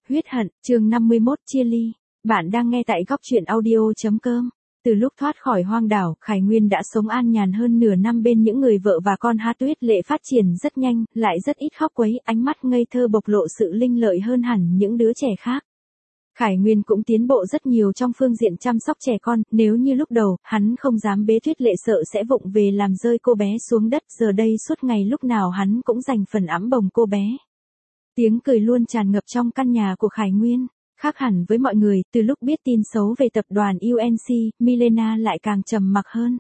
Huyết hận, chương 51 chia ly. Bạn đang nghe tại góc truyện audio.com. Từ lúc thoát khỏi hoang đảo, Khải Nguyên đã sống an nhàn hơn nửa năm bên những người vợ và con. Tuyết Lệ phát triển rất nhanh, lại rất ít khóc quấy, ánh mắt ngây thơ bộc lộ sự linh lợi hơn hẳn những đứa trẻ khác. Khải Nguyên cũng tiến bộ rất nhiều trong phương diện chăm sóc trẻ con, nếu như lúc đầu, hắn không dám bế Tuyết Lệ sợ sẽ vụng về làm rơi cô bé xuống đất, giờ đây suốt ngày lúc nào hắn cũng dành phần ẵm bồng cô bé. Tiếng cười luôn tràn ngập trong căn nhà của Khải Nguyên. Khác hẳn với mọi người, từ lúc biết tin xấu về tập đoàn UNC, Milena lại càng trầm mặc hơn.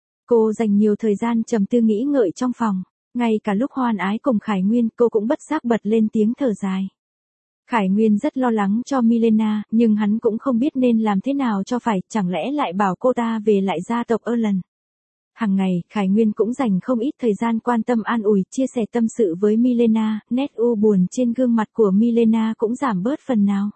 Cô dành nhiều thời gian trầm tư nghĩ ngợi trong phòng. Ngay cả lúc hoan ái cùng Khải Nguyên, cô cũng bất giác bật lên tiếng thở dài. Khải Nguyên rất lo lắng cho Milena, nhưng hắn cũng không biết nên làm thế nào cho phải, chẳng lẽ lại bảo cô ta về lại gia tộc Erlen. Hàng ngày, Khải Nguyên cũng dành không ít thời gian quan tâm an ủi, chia sẻ tâm sự với Milena, nét u buồn trên gương mặt của Milena cũng giảm bớt phần nào.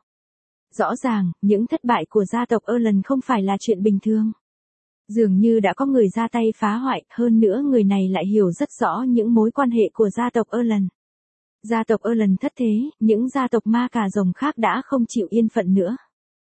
Rõ ràng, những thất bại của gia tộc Erlen không phải là chuyện bình thường. Dường như đã có người ra tay phá hoại, hơn nữa người này lại hiểu rất rõ những mối quan hệ của gia tộc Erlen. Gia tộc Erlen thất thế, những gia tộc ma cà rồng khác đã không chịu yên phận nữa.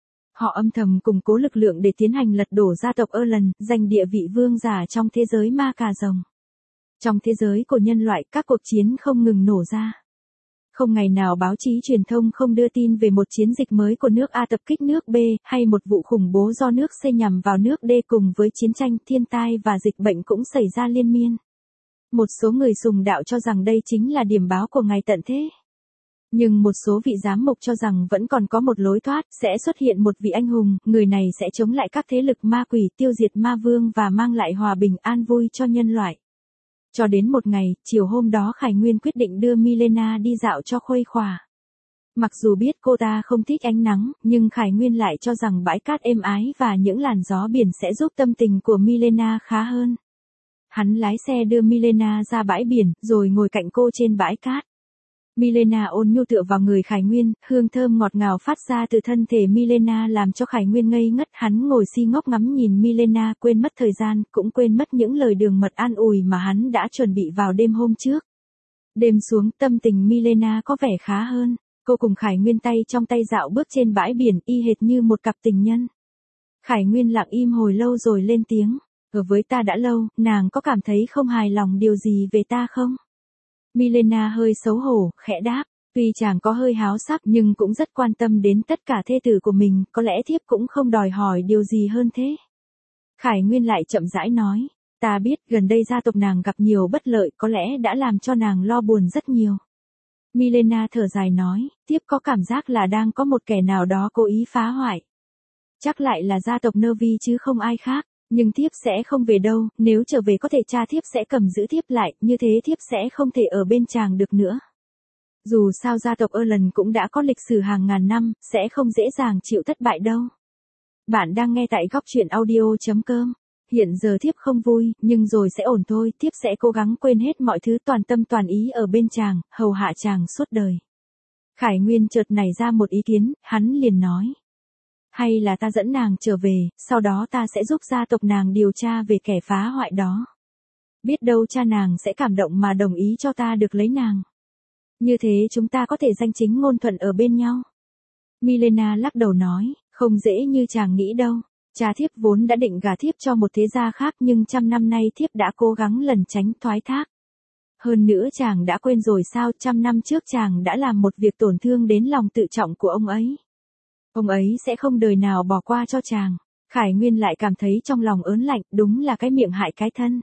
Họ âm thầm củng cố lực lượng để tiến hành lật đổ gia tộc Erlen, giành địa vị vương giả trong thế giới ma cà rồng. Trong thế giới của nhân loại, các cuộc chiến không ngừng nổ ra. Không ngày nào báo chí truyền thông không đưa tin về một chiến dịch mới của nước A tập kích nước B, hay một vụ khủng bố do nước C nhằm vào nước D, cùng với chiến tranh, thiên tai và dịch bệnh cũng xảy ra liên miên. Một số người sùng đạo cho rằng đây chính là điểm báo của ngày tận thế. Nhưng một số vị giám mục cho rằng vẫn còn có một lối thoát, sẽ xuất hiện một vị anh hùng, người này sẽ chống lại các thế lực ma quỷ, tiêu diệt ma vương và mang lại hòa bình an vui cho nhân loại. Cho đến một ngày, chiều hôm đó Khải Nguyên quyết định đưa Milena đi dạo cho khuây khỏa. Mặc dù biết cô ta không thích ánh nắng, nhưng Khải Nguyên lại cho rằng bãi cát êm ái và những làn gió biển sẽ giúp tâm tình của Milena khá hơn. Hắn lái xe đưa Milena ra bãi biển, rồi ngồi cạnh cô trên bãi cát. Milena ôn nhu tựa vào người Khải Nguyên, hương thơm ngọt ngào phát ra từ thân thể Milena làm cho Khải Nguyên ngây ngất. Hắn ngồi si ngốc ngắm nhìn Milena, quên mất thời gian, cũng quên mất những lời đường mật an ủi mà hắn đã chuẩn bị vào đêm hôm trước. Đêm xuống, tâm tình Milena có vẻ khá hơn. Cô cùng Khải Nguyên tay trong tay dạo bước trên bãi biển, y hệt như một cặp tình nhân. Khải Nguyên lặng im hồi lâu rồi lên tiếng. Ở với ta đã lâu, nàng có cảm thấy không hài lòng điều gì về ta không? Milena hơi xấu hổ, khẽ đáp. Tuy chàng có hơi háo sắc nhưng cũng rất quan tâm đến tất cả thê tử của mình, có lẽ thiếp cũng không đòi hỏi điều gì hơn thế. Khải Nguyên lại chậm rãi nói. Ta biết gần đây gia tộc nàng gặp nhiều bất lợi, có lẽ đã làm cho nàng lo buồn rất nhiều. Milena thở dài nói, thiếp có cảm giác là đang có một kẻ nào đó cố ý phá hoại. Chắc lại là gia tộc Nervi chứ không ai khác. Nhưng thiếp sẽ không về đâu, nếu trở về có thể cha thiếp sẽ cầm giữ thiếp lại, như thế thiếp sẽ không thể ở bên chàng được nữa. Dù sao gia tộc Erlen cũng đã có lịch sử hàng ngàn năm, sẽ không dễ dàng chịu thất bại đâu. Bạn đang nghe tại góc truyện audio.com. Hiện giờ thiếp không vui, nhưng rồi sẽ ổn thôi, thiếp sẽ cố gắng quên hết mọi thứ, toàn tâm toàn ý ở bên chàng, hầu hạ chàng suốt đời. Khải Nguyên chợt nảy ra một ý kiến, hắn liền nói. Hay là ta dẫn nàng trở về, sau đó ta sẽ giúp gia tộc nàng điều tra về kẻ phá hoại đó. Biết đâu cha nàng sẽ cảm động mà đồng ý cho ta được lấy nàng. Như thế chúng ta có thể danh chính ngôn thuận ở bên nhau. Milena lắc đầu nói, không dễ như chàng nghĩ đâu. Cha thiếp vốn đã định gả thiếp cho một thế gia khác, nhưng 100 năm nay thiếp đã cố gắng lẩn tránh thoái thác. Hơn nữa chàng đã quên rồi sao, 100 năm trước chàng đã làm một việc tổn thương đến lòng tự trọng của ông ấy. Ông ấy sẽ không đời nào bỏ qua cho chàng. Khải Nguyên lại cảm thấy trong lòng ớn lạnh, đúng là cái miệng hại cái thân.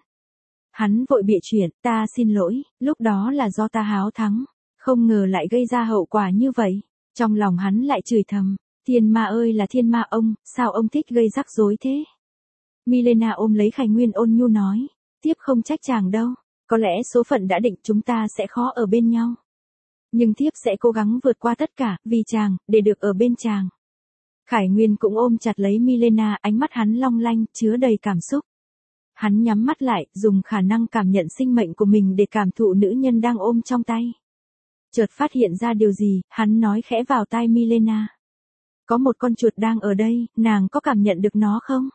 Hắn vội bịa chuyện, ta xin lỗi, lúc đó là do ta háo thắng, không ngờ lại gây ra hậu quả như vậy. Trong lòng hắn lại chửi thầm, thiên ma ơi là thiên ma ông, sao ông thích gây rắc rối thế? Milena ôm lấy Khải Nguyên ôn nhu nói, tiếp không trách chàng đâu, có lẽ số phận đã định chúng ta sẽ khó ở bên nhau. Nhưng thiếp sẽ cố gắng vượt qua tất cả, vì chàng, để được ở bên chàng. Khải Nguyên cũng ôm chặt lấy Milena, ánh mắt hắn long lanh, chứa đầy cảm xúc. Hắn nhắm mắt lại, dùng khả năng cảm nhận sinh mệnh của mình để cảm thụ nữ nhân đang ôm trong tay. Chợt phát hiện ra điều gì, hắn nói khẽ vào tai Milena. Có một con chuột đang ở đây, nàng có cảm nhận được nó không?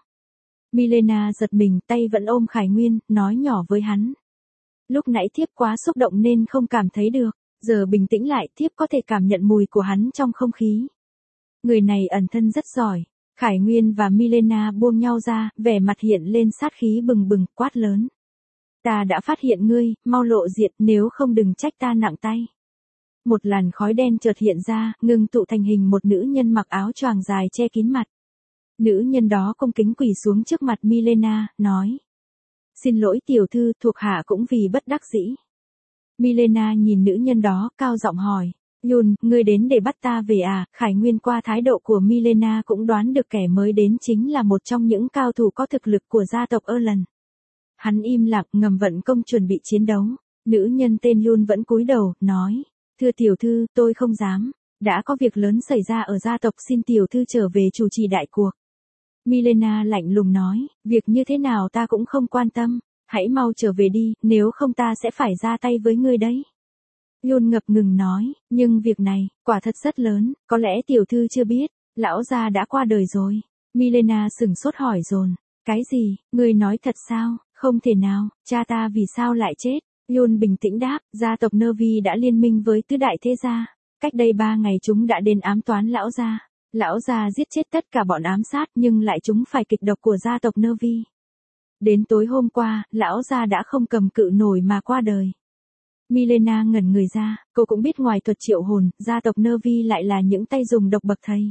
Milena giật mình, tay vẫn ôm Khải Nguyên, nói nhỏ với hắn. Lúc nãy thiếp quá xúc động nên không cảm thấy được. Giờ bình tĩnh lại, thiếp có thể cảm nhận mùi của hắn trong không khí. Người này ẩn thân rất giỏi. Khải Nguyên và Milena buông nhau ra, vẻ mặt hiện lên sát khí bừng bừng, quát lớn. Ta đã phát hiện ngươi, mau lộ diện, nếu không đừng trách ta nặng tay. Một làn khói đen chợt hiện ra, ngưng tụ thành hình một nữ nhân mặc áo choàng dài che kín mặt. Nữ nhân đó cung kính quỳ xuống trước mặt Milena, nói. Xin lỗi tiểu thư, thuộc hạ cũng vì bất đắc dĩ. Milena nhìn nữ nhân đó, cao giọng hỏi. Yun, ngươi đến để bắt ta về à? Khải Nguyên qua thái độ của Milena cũng đoán được kẻ mới đến chính là một trong những cao thủ có thực lực của gia tộc Erlen. Hắn im lặng ngầm vận công chuẩn bị chiến đấu. Nữ nhân tên Yun vẫn cúi đầu, nói. Thưa tiểu thư, tôi không dám. Đã có việc lớn xảy ra ở gia tộc, xin tiểu thư trở về chủ trì đại cuộc. Milena lạnh lùng nói, việc như thế nào ta cũng không quan tâm. Hãy mau trở về đi, nếu không ta sẽ phải ra tay với ngươi đấy. Yun ngập ngừng nói, nhưng việc này, quả thật rất lớn, có lẽ tiểu thư chưa biết, lão gia đã qua đời rồi. Milena sửng sốt hỏi dồn, cái gì, ngươi nói thật sao, không thể nào, cha ta vì sao lại chết? Yun bình tĩnh đáp, gia tộc Nervi đã liên minh với tứ đại thế gia, cách đây 3 ngày chúng đã đến ám toán lão gia. Lão gia giết chết tất cả bọn ám sát nhưng lại chúng phải kịch độc của gia tộc Nervi. Đến tối hôm qua, lão gia đã không cầm cự nổi mà qua đời. Milena ngẩn người ra, cô cũng biết ngoài thuật triệu hồn, gia tộc Nervi lại là những tay dùng độc bậc thầy.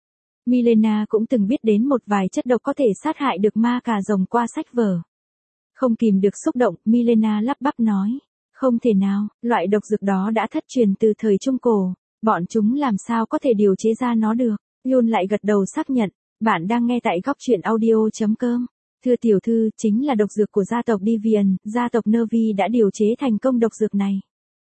Milena cũng từng biết đến một vài chất độc có thể sát hại được ma cà rồng qua sách vở. Không kìm được xúc động, Milena lắp bắp nói. Không thể nào, loại độc dược đó đã thất truyền từ thời Trung Cổ, bọn chúng làm sao có thể điều chế ra nó được. Yun lại gật đầu xác nhận, bạn đang nghe tại góc truyện audio.com. Thưa tiểu thư, chính là độc dược của gia tộc Devian, gia tộc Nervi đã điều chế thành công độc dược này.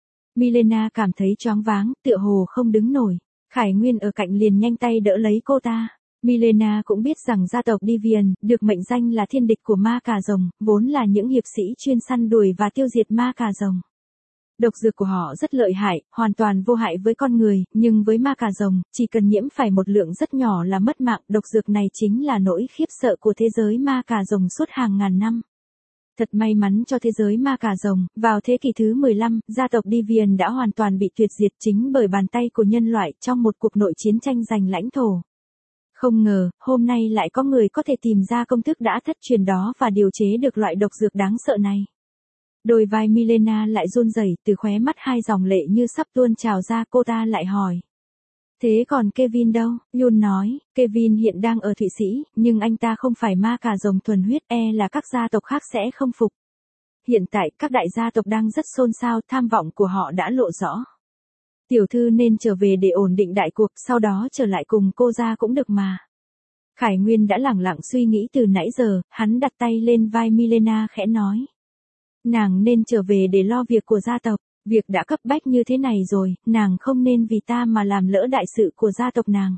Milena cảm thấy choáng váng, tựa hồ không đứng nổi. Khải Nguyên ở cạnh liền nhanh tay đỡ lấy cô ta. Milena cũng biết rằng gia tộc Devian, được mệnh danh là thiên địch của ma cà rồng, vốn là những hiệp sĩ chuyên săn đuổi và tiêu diệt ma cà rồng. Độc dược của họ rất lợi hại, hoàn toàn vô hại với con người, nhưng với ma cà rồng, chỉ cần nhiễm phải một lượng rất nhỏ là mất mạng. Độc dược này chính là nỗi khiếp sợ của thế giới ma cà rồng suốt hàng ngàn năm. Thật may mắn cho thế giới ma cà rồng, vào thế kỷ thứ 15, gia tộc Devian đã hoàn toàn bị tuyệt diệt chính bởi bàn tay của nhân loại trong một cuộc nội chiến tranh giành lãnh thổ. Không ngờ, hôm nay lại có người có thể tìm ra công thức đã thất truyền đó và điều chế được loại độc dược đáng sợ này. Đôi vai Milena lại run rẩy, từ khóe mắt 2 dòng lệ như sắp tuôn trào ra. Cô ta lại hỏi. Thế còn Kevin đâu? Yun nói, Kevin hiện đang ở Thụy Sĩ, nhưng anh ta không phải ma cà rồng thuần huyết, là các gia tộc khác sẽ không phục. Hiện tại, các đại gia tộc đang rất xôn xao, tham vọng của họ đã lộ rõ. Tiểu thư nên trở về để ổn định đại cuộc, sau đó trở lại cùng cô ra cũng được mà. Khải Nguyên đã lẳng lặng suy nghĩ từ nãy giờ, hắn đặt tay lên vai Milena khẽ nói. Nàng nên trở về để lo việc của gia tộc, việc đã cấp bách như thế này rồi, nàng không nên vì ta mà làm lỡ đại sự của gia tộc nàng.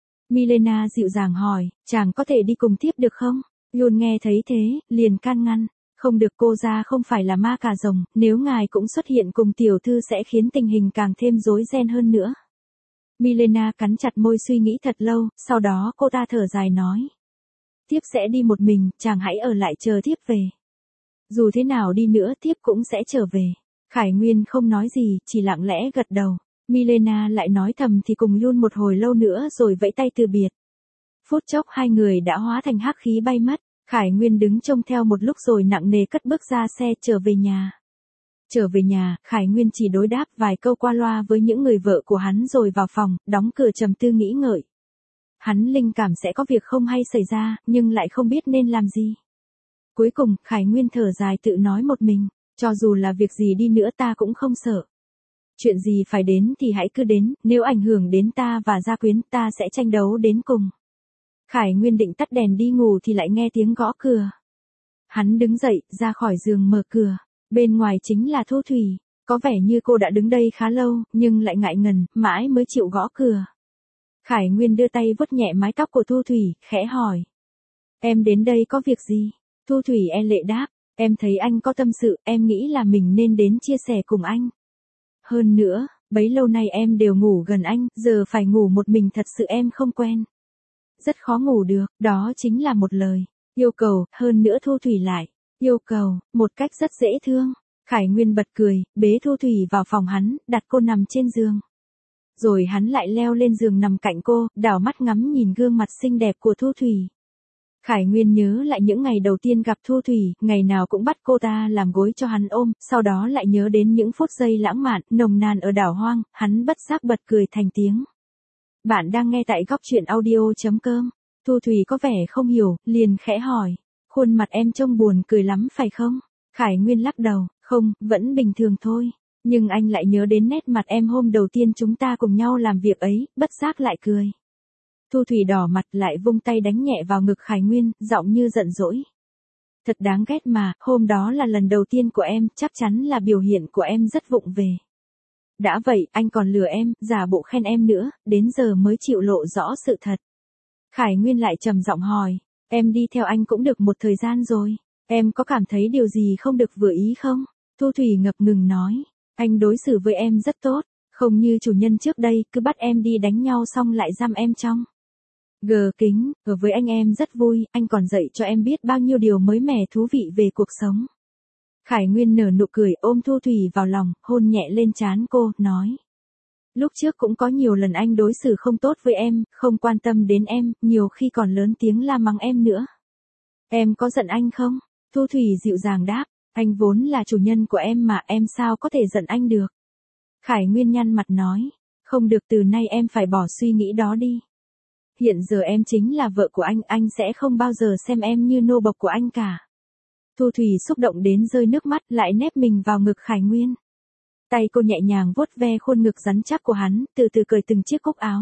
Milena dịu dàng hỏi, chàng có thể đi cùng tiếp được không? Yun nghe thấy thế, liền can ngăn, không được, cô ra không phải là ma cà rồng, nếu ngài cũng xuất hiện cùng tiểu thư sẽ khiến tình hình càng thêm rối ren hơn nữa. Milena cắn chặt môi suy nghĩ thật lâu, sau đó cô ta thở dài nói. Thiếp sẽ đi một mình, chàng hãy ở lại chờ thiếp về. Dù thế nào đi nữa thiếp cũng sẽ trở về. Khải Nguyên không nói gì, chỉ lặng lẽ gật đầu. Milena lại nói thầm thì cùng Yun một hồi lâu nữa rồi vẫy tay từ biệt. Phút chốc hai người đã hóa thành hắc khí bay mất. Khải Nguyên đứng trông theo một lúc rồi nặng nề cất bước ra xe trở về nhà. Trở về nhà, Khải Nguyên chỉ đối đáp vài câu qua loa với những người vợ của hắn rồi vào phòng, đóng cửa trầm tư nghĩ ngợi. Hắn linh cảm sẽ có việc không hay xảy ra, nhưng lại không biết nên làm gì. Cuối cùng, Khải Nguyên thở dài tự nói một mình, cho dù là việc gì đi nữa ta cũng không sợ. Chuyện gì phải đến thì hãy cứ đến, nếu ảnh hưởng đến ta và gia quyến ta sẽ tranh đấu đến cùng. Khải Nguyên định tắt đèn đi ngủ thì lại nghe tiếng gõ cửa. Hắn đứng dậy, ra khỏi giường mở cửa. Bên ngoài chính là Thu Thủy. Có vẻ như cô đã đứng đây khá lâu, nhưng lại ngại ngần, mãi mới chịu gõ cửa. Khải Nguyên đưa tay vuốt nhẹ mái tóc của Thu Thủy, khẽ hỏi. Em đến đây có việc gì? Thu Thủy e lệ đáp. Em thấy anh có tâm sự, em nghĩ là mình nên đến chia sẻ cùng anh. Hơn nữa, bấy lâu nay em đều ngủ gần anh, giờ phải ngủ một mình thật sự em không quen. Rất khó ngủ được, đó chính là một lời yêu cầu, hơn nữa Thu Thủy lại yêu cầu một cách rất dễ thương. Khải Nguyên bật cười, bế Thu Thủy vào phòng hắn, đặt cô nằm trên giường. Rồi hắn lại leo lên giường nằm cạnh cô, đảo mắt ngắm nhìn gương mặt xinh đẹp của Thu Thủy. Khải Nguyên nhớ lại những ngày đầu tiên gặp Thu Thủy, ngày nào cũng bắt cô ta làm gối cho hắn ôm, sau đó lại nhớ đến những phút giây lãng mạn, nồng nàn ở đảo hoang, hắn bất giác bật cười thành tiếng. Bạn đang nghe tại góc truyện audio.com. Thu Thủy có vẻ không hiểu, liền khẽ hỏi. Khuôn mặt em trông buồn cười lắm phải không? Khải Nguyên lắc đầu, không, vẫn bình thường thôi. Nhưng anh lại nhớ đến nét mặt em hôm đầu tiên chúng ta cùng nhau làm việc ấy, bất giác lại cười. Thu Thủy đỏ mặt lại vung tay đánh nhẹ vào ngực Khải Nguyên, giọng như giận dỗi. Thật đáng ghét mà, hôm đó là lần đầu tiên của em, chắc chắn là biểu hiện của em rất vụng về. Đã vậy, anh còn lừa em, giả bộ khen em nữa, đến giờ mới chịu lộ rõ sự thật. Khải Nguyên lại trầm giọng hỏi, em đi theo anh cũng được một thời gian rồi, em có cảm thấy điều gì không được vừa ý không? Thu Thủy ngập ngừng nói, anh đối xử với em rất tốt, không như chủ nhân trước đây, cứ bắt em đi đánh nhau xong lại giam em trong gờ kính, ở với anh em rất vui, anh còn dạy cho em biết bao nhiêu điều mới mẻ thú vị về cuộc sống. Khải Nguyên nở nụ cười ôm Thu Thủy vào lòng, hôn nhẹ lên trán cô, nói. Lúc trước cũng có nhiều lần anh đối xử không tốt với em, không quan tâm đến em, nhiều khi còn lớn tiếng la mắng em nữa. Em có giận anh không? Thu Thủy dịu dàng đáp, anh vốn là chủ nhân của em mà em sao có thể giận anh được. Khải Nguyên nhăn mặt nói, không được, từ nay em phải bỏ suy nghĩ đó đi. Hiện giờ em chính là vợ của anh sẽ không bao giờ xem em như nô bộc của anh cả. Thu Thủy xúc động đến rơi nước mắt lại nép mình vào ngực Khải Nguyên. Tay cô nhẹ nhàng vuốt ve khuôn ngực rắn chắc của hắn, từ từ cởi từng chiếc cúc áo.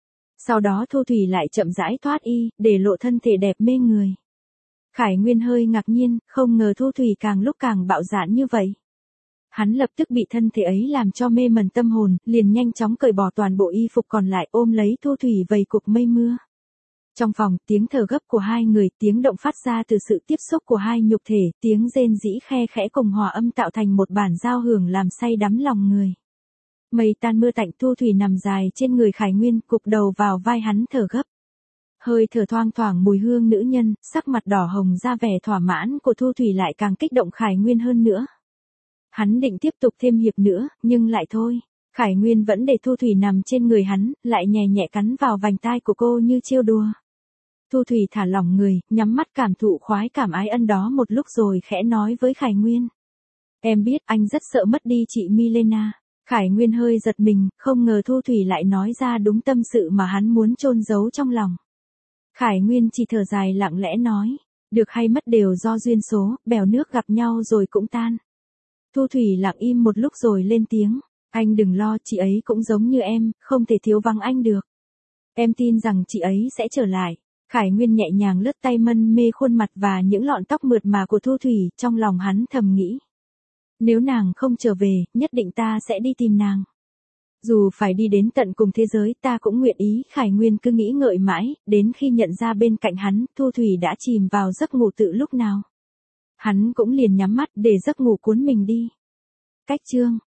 Sau đó Thu Thủy lại chậm rãi thoát y, để lộ thân thể đẹp mê người. Khải Nguyên hơi ngạc nhiên, không ngờ Thu Thủy càng lúc càng bạo dạn như vậy. Hắn lập tức bị thân thể ấy làm cho mê mẩn tâm hồn, liền nhanh chóng cởi bỏ toàn bộ y phục còn lại ôm lấy Thu Thủy vầy cục mây mưa. Trong phòng, tiếng thở gấp của hai người, tiếng động phát ra từ sự tiếp xúc của hai nhục thể, tiếng rên rỉ khe khẽ cùng hòa âm tạo thành một bản giao hưởng làm say đắm lòng người. Mây tan mưa tạnh, Thu Thủy nằm dài trên người Khải Nguyên, cụp đầu vào vai hắn thở gấp. Hơi thở thoang thoảng mùi hương nữ nhân, sắc mặt đỏ hồng ra vẻ thỏa mãn của Thu Thủy lại càng kích động Khải Nguyên hơn nữa. Hắn định tiếp tục thêm hiệp nữa, nhưng lại thôi. Khải Nguyên vẫn để Thu Thủy nằm trên người hắn, lại nhẹ nhẹ cắn vào vành tai của cô như trêu đùa. Thu Thủy thả lỏng người, nhắm mắt cảm thụ khoái cảm ái ân đó một lúc rồi khẽ nói với Khải Nguyên. Em biết anh rất sợ mất đi chị Milena. Khải Nguyên hơi giật mình, không ngờ Thu Thủy lại nói ra đúng tâm sự mà hắn muốn chôn giấu trong lòng. Khải Nguyên chỉ thở dài lặng lẽ nói, được hay mất đều do duyên số, bèo nước gặp nhau rồi cũng tan. Thu Thủy lặng im một lúc rồi lên tiếng, anh đừng lo, chị ấy cũng giống như em, không thể thiếu vắng anh được. Em tin rằng chị ấy sẽ trở lại. Khải Nguyên nhẹ nhàng lướt tay mân mê khuôn mặt và những lọn tóc mượt mà của Thu Thủy, trong lòng hắn thầm nghĩ. Nếu nàng không trở về, nhất định ta sẽ đi tìm nàng. Dù phải đi đến tận cùng thế giới ta cũng nguyện ý. Khải Nguyên cứ nghĩ ngợi mãi, đến khi nhận ra bên cạnh hắn, Thu Thủy đã chìm vào giấc ngủ tự lúc nào. Hắn cũng liền nhắm mắt để giấc ngủ cuốn mình đi. Cách chương